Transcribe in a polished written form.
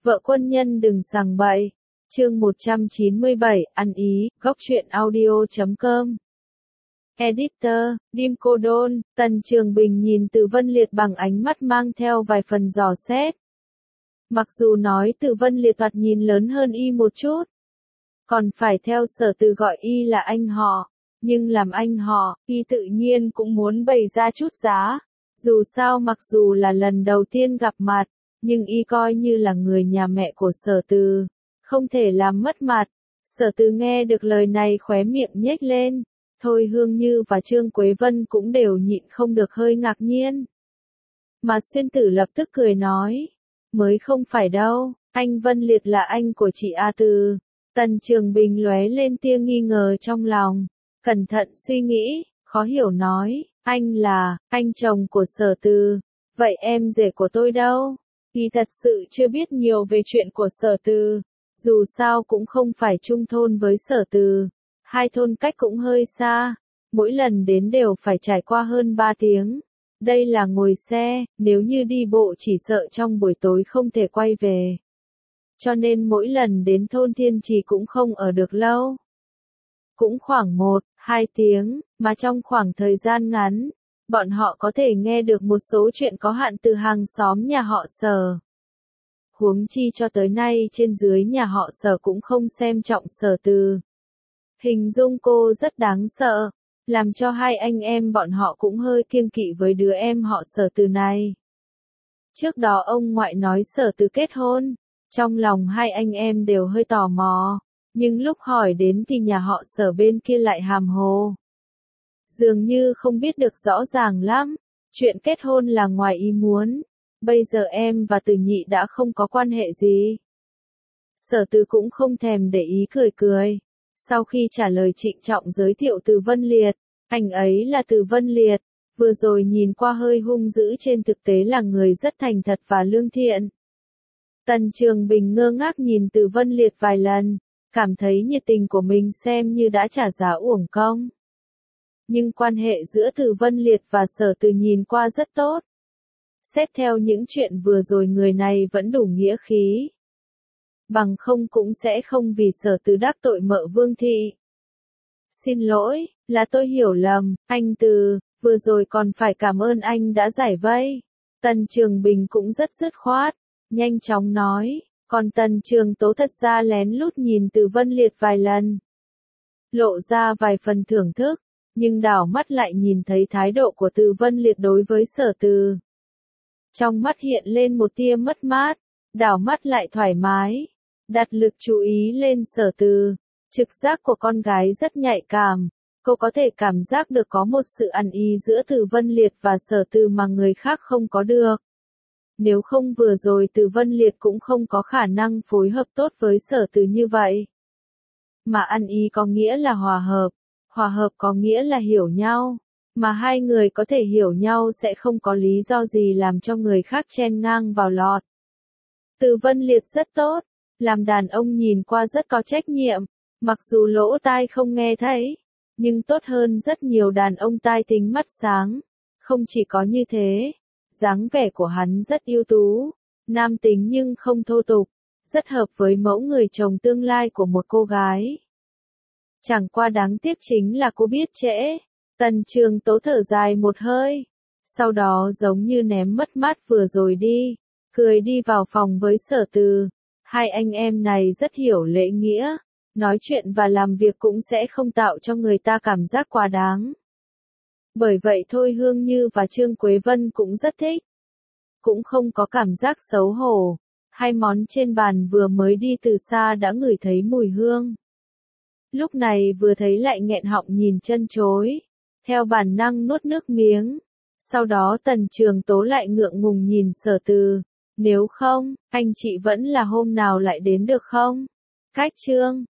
Vợ quân nhân đừng sằng bậy. Chương 197, ăn ý, góc truyện audio.com. Editor, Dim Cô Đôn. Tần Trường Bình nhìn Từ Vân Liệt bằng ánh mắt mang theo vài phần dò xét. Mặc dù nói Từ Vân Liệt thoạt nhìn lớn hơn y một chút, còn phải theo Sở Từ gọi y là anh họ, nhưng làm anh họ, y tự nhiên cũng muốn bày ra chút giá. Dù sao mặc dù là lần đầu tiên gặp mặt, nhưng y coi như là người nhà mẹ của Sở Từ, không thể làm mất mặt. Sở Từ nghe được lời này khóe miệng nhếch lên, Thôi Hương Như và Trương Quế Vân cũng đều nhịn không được hơi ngạc nhiên. Mà Xuyên Tử lập tức cười nói, mới không phải đâu, anh Vân Liệt là anh của chị A Từ. Tần Trường Bình lóe lên tia nghi ngờ trong lòng, cẩn thận suy nghĩ, khó hiểu nói, anh là, anh chồng của Sở Từ, vậy em rể của tôi đâu? Y thật sự chưa biết nhiều về chuyện của Sở Từ, dù sao cũng không phải chung thôn với Sở Từ, hai thôn cách cũng hơi xa, mỗi lần đến đều phải trải qua hơn 3 tiếng. Đây là ngồi xe, nếu như đi bộ chỉ sợ trong buổi tối không thể quay về. Cho nên mỗi lần đến thôn Thiên Trì cũng không ở được lâu. Cũng khoảng 1-2 tiếng, mà trong khoảng thời gian ngắn, bọn họ có thể nghe được một số chuyện có hạn từ hàng xóm nhà họ Sở. Huống chi cho tới nay trên dưới nhà họ Sở cũng không xem trọng Sở Từ. Hình dung cô rất đáng sợ, làm cho hai anh em bọn họ cũng hơi kiêng kỵ với đứa em họ Sở Từ này. Trước đó ông ngoại nói Sở Từ kết hôn, trong lòng hai anh em đều hơi tò mò, nhưng lúc hỏi đến thì nhà họ Sở bên kia lại hàm hồ. Dường như không biết được rõ ràng lắm, chuyện kết hôn là ngoài ý muốn, bây giờ em và Từ Nhị đã không có quan hệ gì. Sở Từ cũng không thèm để ý cười cười. Sau khi trả lời trịnh trọng giới thiệu Từ Vân Liệt, anh ấy là Từ Vân Liệt, vừa rồi nhìn qua hơi hung dữ trên thực tế là người rất thành thật và lương thiện. Tần Trường Bình ngơ ngác nhìn Từ Vân Liệt vài lần, cảm thấy nhiệt tình của mình xem như đã trả giá uổng công. Nhưng quan hệ giữa Từ Vân Liệt và Sở Từ nhìn qua rất tốt. Xét theo những chuyện vừa rồi người này vẫn đủ nghĩa khí. Bằng không cũng sẽ không vì Sở Từ đắc tội mợ Vương Thị. Xin lỗi, là tôi hiểu lầm, anh Từ, vừa rồi còn phải cảm ơn anh đã giải vây. Tần Trường Bình cũng rất dứt khoát, nhanh chóng nói, còn Tần Trường Tố thật ra lén lút nhìn Từ Vân Liệt vài lần. Lộ ra vài phần thưởng thức, nhưng đảo mắt lại nhìn thấy thái độ của Từ Vân Liệt đối với Sở Từ. Trong mắt hiện lên một tia mất mát, đảo mắt lại thoải mái. Đặt lực chú ý lên Sở Từ, trực giác của con gái rất nhạy cảm, cô có thể cảm giác được có một sự ăn ý giữa Từ Vân Liệt và Sở Từ mà người khác không có được. Nếu không vừa rồi Từ Vân Liệt cũng không có khả năng phối hợp tốt với Sở Từ như vậy. Mà ăn ý có nghĩa là hòa hợp có nghĩa là hiểu nhau, mà hai người có thể hiểu nhau sẽ không có lý do gì làm cho người khác chen ngang vào lọt. Từ Vân Liệt rất tốt. Làm đàn ông nhìn qua rất có trách nhiệm, mặc dù lỗ tai không nghe thấy, nhưng tốt hơn rất nhiều đàn ông tai tính mắt sáng. Không chỉ có như thế, dáng vẻ của hắn rất ưu tú, nam tính nhưng không thô tục, rất hợp với mẫu người chồng tương lai của một cô gái. Chẳng qua đáng tiếc chính là cô biết trễ. Tần Trường Tố thở dài một hơi, sau đó giống như ném mất mát vừa rồi đi, cười đi vào phòng với Sở Từ. Hai anh em này rất hiểu lễ nghĩa, nói chuyện và làm việc cũng sẽ không tạo cho người ta cảm giác quá đáng. Bởi vậy Thôi Hương Như và Trương Quế Vân cũng rất thích. Cũng không có cảm giác xấu hổ, hai món trên bàn vừa mới đi từ xa đã ngửi thấy mùi hương. Lúc này vừa thấy lại nghẹn họng nhìn chân chối, theo bản năng nuốt nước miếng. Sau đó Tần Trường Tố lại ngượng ngùng nhìn Sở Từ. Nếu không, anh chị vẫn là hôm nào lại đến được không? Cách chương